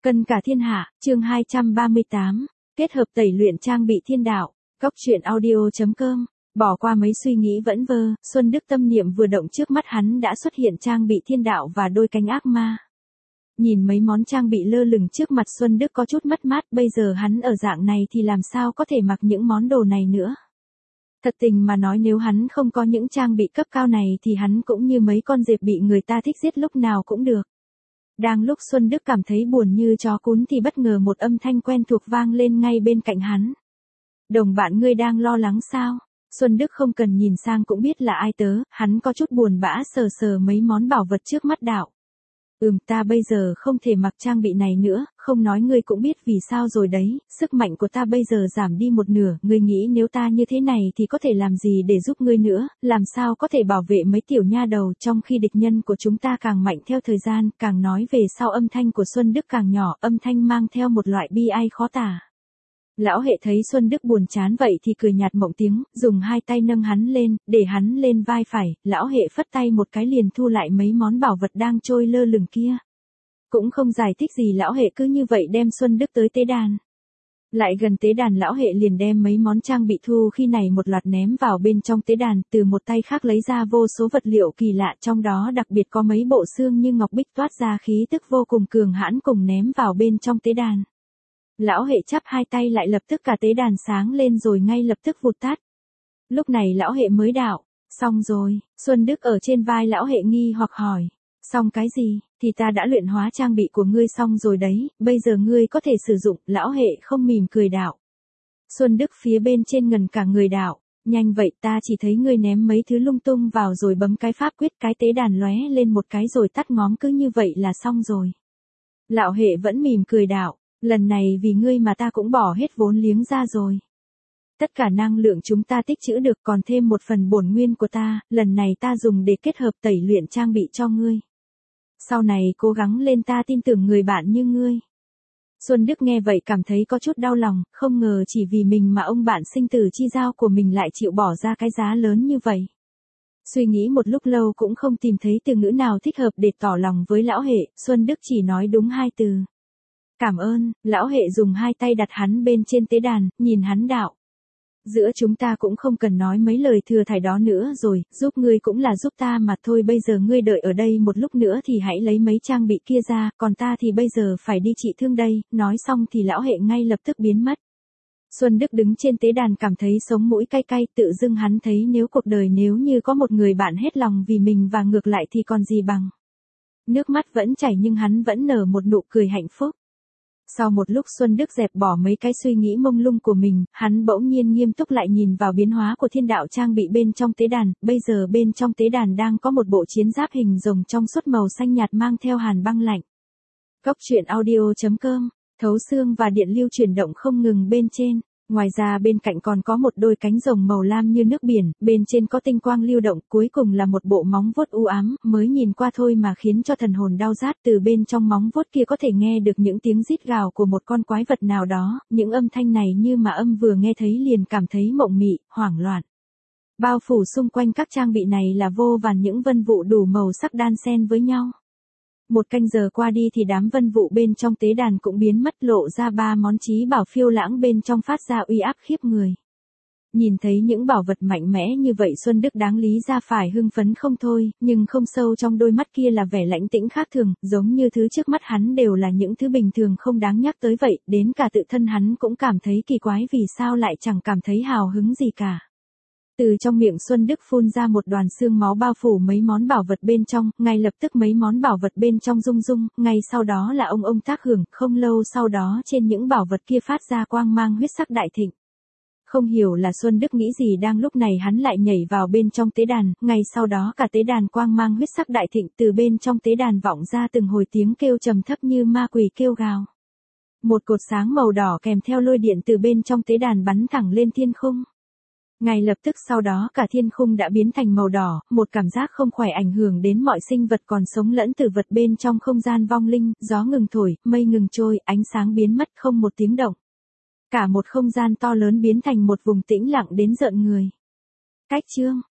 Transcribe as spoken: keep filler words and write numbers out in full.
Cân cả thiên hạ, chương hai trăm ba mươi tám, kết hợp tẩy luyện trang bị thiên đạo, góc truyện audio.com, bỏ qua mấy suy nghĩ vẫn vơ, Xuân Đức tâm niệm vừa động trước mắt hắn đã xuất hiện trang bị thiên đạo và đôi cánh ác ma. Nhìn mấy món trang bị lơ lửng trước mặt Xuân Đức có chút mất mát, bây giờ hắn ở dạng này thì làm sao có thể mặc những món đồ này nữa. Thật tình mà nói nếu hắn không có những trang bị cấp cao này thì hắn cũng như mấy con dẹp bị người ta thích giết lúc nào cũng được. Đang lúc Xuân Đức cảm thấy buồn như chó cún thì bất ngờ một âm thanh quen thuộc vang lên ngay bên cạnh hắn. Đồng bạn ngươi đang lo lắng sao? Xuân Đức không cần nhìn sang cũng biết là ai tớ, hắn có chút buồn bã sờ sờ mấy món bảo vật trước mắt đạo. Ừm, ta bây giờ không thể mặc trang bị này nữa, không nói ngươi cũng biết vì sao rồi đấy, sức mạnh của ta bây giờ giảm đi một nửa, ngươi nghĩ nếu ta như thế này thì có thể làm gì để giúp ngươi nữa, làm sao có thể bảo vệ mấy tiểu nha đầu trong khi địch nhân của chúng ta càng mạnh theo thời gian, càng nói về sau âm thanh của Xuân Đức càng nhỏ, âm thanh mang theo một loại bi ai khó tả. Lão hệ thấy Xuân Đức buồn chán vậy thì cười nhạt mộng tiếng, dùng hai tay nâng hắn lên, để hắn lên vai phải, lão hệ phất tay một cái liền thu lại mấy món bảo vật đang trôi lơ lửng kia. Cũng không giải thích gì lão hệ cứ như vậy đem Xuân Đức tới tế đàn. Lại gần tế đàn lão hệ liền đem mấy món trang bị thu khi này một loạt ném vào bên trong tế đàn, từ một tay khác lấy ra vô số vật liệu kỳ lạ trong đó đặc biệt có mấy bộ xương như ngọc bích toát ra khí tức vô cùng cường hãn cùng ném vào bên trong tế đàn. Lão hệ chắp hai tay lại lập tức cả tế đàn sáng lên rồi ngay lập tức vụt tắt. Lúc này lão hệ mới đạo, xong rồi, Xuân Đức ở trên vai lão hệ nghi hoặc hỏi, xong cái gì, thì ta đã luyện hóa trang bị của ngươi xong rồi đấy, bây giờ ngươi có thể sử dụng, lão hệ không mỉm cười đạo. Xuân Đức phía bên trên ngần cả người đạo, nhanh vậy ta chỉ thấy ngươi ném mấy thứ lung tung vào rồi bấm cái pháp quyết cái tế đàn lóe lên một cái rồi tắt ngóm cứ như vậy là xong rồi. Lão hệ vẫn mỉm cười đạo. Lần này vì ngươi mà ta cũng bỏ hết vốn liếng ra rồi. Tất cả năng lượng chúng ta tích trữ được còn thêm một phần bổn nguyên của ta, lần này ta dùng để kết hợp tẩy luyện trang bị cho ngươi. Sau này cố gắng lên ta tin tưởng người bạn như ngươi. Xuân Đức nghe vậy cảm thấy có chút đau lòng, không ngờ chỉ vì mình mà ông bạn sinh tử chi giao của mình lại chịu bỏ ra cái giá lớn như vậy. Suy nghĩ một lúc lâu cũng không tìm thấy từ ngữ nào thích hợp để tỏ lòng với lão hệ, Xuân Đức chỉ nói đúng hai từ. Cảm ơn, lão hệ dùng hai tay đặt hắn bên trên tế đàn, nhìn hắn đạo. Giữa chúng ta cũng không cần nói mấy lời thừa thải đó nữa rồi, giúp ngươi cũng là giúp ta mà thôi, bây giờ ngươi đợi ở đây một lúc nữa thì hãy lấy mấy trang bị kia ra, còn ta thì bây giờ phải đi trị thương đây, nói xong thì lão hệ ngay lập tức biến mất. Xuân Đức đứng trên tế đàn cảm thấy sống mũi cay cay, tự dưng hắn thấy nếu cuộc đời nếu như có một người bạn hết lòng vì mình và ngược lại thì còn gì bằng. Nước mắt vẫn chảy nhưng hắn vẫn nở một nụ cười hạnh phúc. Sau một lúc Xuân Đức dẹp bỏ mấy cái suy nghĩ mông lung của mình, hắn bỗng nhiên nghiêm túc lại nhìn vào biến hóa của thiên đạo trang bị bên trong tế đàn, bây giờ bên trong tế đàn đang có một bộ chiến giáp hình rồng trong suốt màu xanh nhạt mang theo hàn băng lạnh. Góc truyện audio.com, thấu xương và điện lưu chuyển động không ngừng bên trên. Ngoài ra bên cạnh còn có một đôi cánh rồng màu lam như nước biển, bên trên có tinh quang lưu động, cuối cùng là một bộ móng vuốt u ám, mới nhìn qua thôi mà khiến cho thần hồn đau rát, từ bên trong móng vuốt kia có thể nghe được những tiếng rít gào của một con quái vật nào đó, những âm thanh này như mà âm vừa nghe thấy liền cảm thấy mộng mị, hoảng loạn. Bao phủ xung quanh các trang bị này là vô vàn những vân vụ đủ màu sắc đan xen với nhau. Một canh giờ qua đi thì đám vân vụ bên trong tế đàn cũng biến mất, lộ ra ba món chí bảo phiêu lãng bên trong phát ra uy áp khiếp người. Nhìn thấy những bảo vật mạnh mẽ như vậy Xuân Đức đáng lý ra phải hưng phấn không thôi, nhưng không sâu trong đôi mắt kia là vẻ lãnh tĩnh khác thường, giống như thứ trước mắt hắn đều là những thứ bình thường không đáng nhắc tới vậy, đến cả tự thân hắn cũng cảm thấy kỳ quái vì sao lại chẳng cảm thấy hào hứng gì cả. Từ trong miệng Xuân Đức phun ra một đoàn xương máu bao phủ mấy món bảo vật bên trong, ngay lập tức mấy món bảo vật bên trong rung rung, ngay sau đó là ông ông tác hưởng, không lâu sau đó trên những bảo vật kia phát ra quang mang huyết sắc đại thịnh. Không hiểu là Xuân Đức nghĩ gì đang lúc này hắn lại nhảy vào bên trong tế đàn, ngay sau đó cả tế đàn quang mang huyết sắc đại thịnh, từ bên trong tế đàn vọng ra từng hồi tiếng kêu trầm thấp như ma quỷ kêu gào. Một cột sáng màu đỏ kèm theo lôi điện từ bên trong tế đàn bắn thẳng lên thiên khung. Ngay lập tức sau đó cả thiên khung đã biến thành màu đỏ, một cảm giác không khỏe ảnh hưởng đến mọi sinh vật còn sống lẫn tử vật bên trong không gian vong linh, gió ngừng thổi, mây ngừng trôi, ánh sáng biến mất không một tiếng động. Cả một không gian to lớn biến thành một vùng tĩnh lặng đến rợn người. Cách chương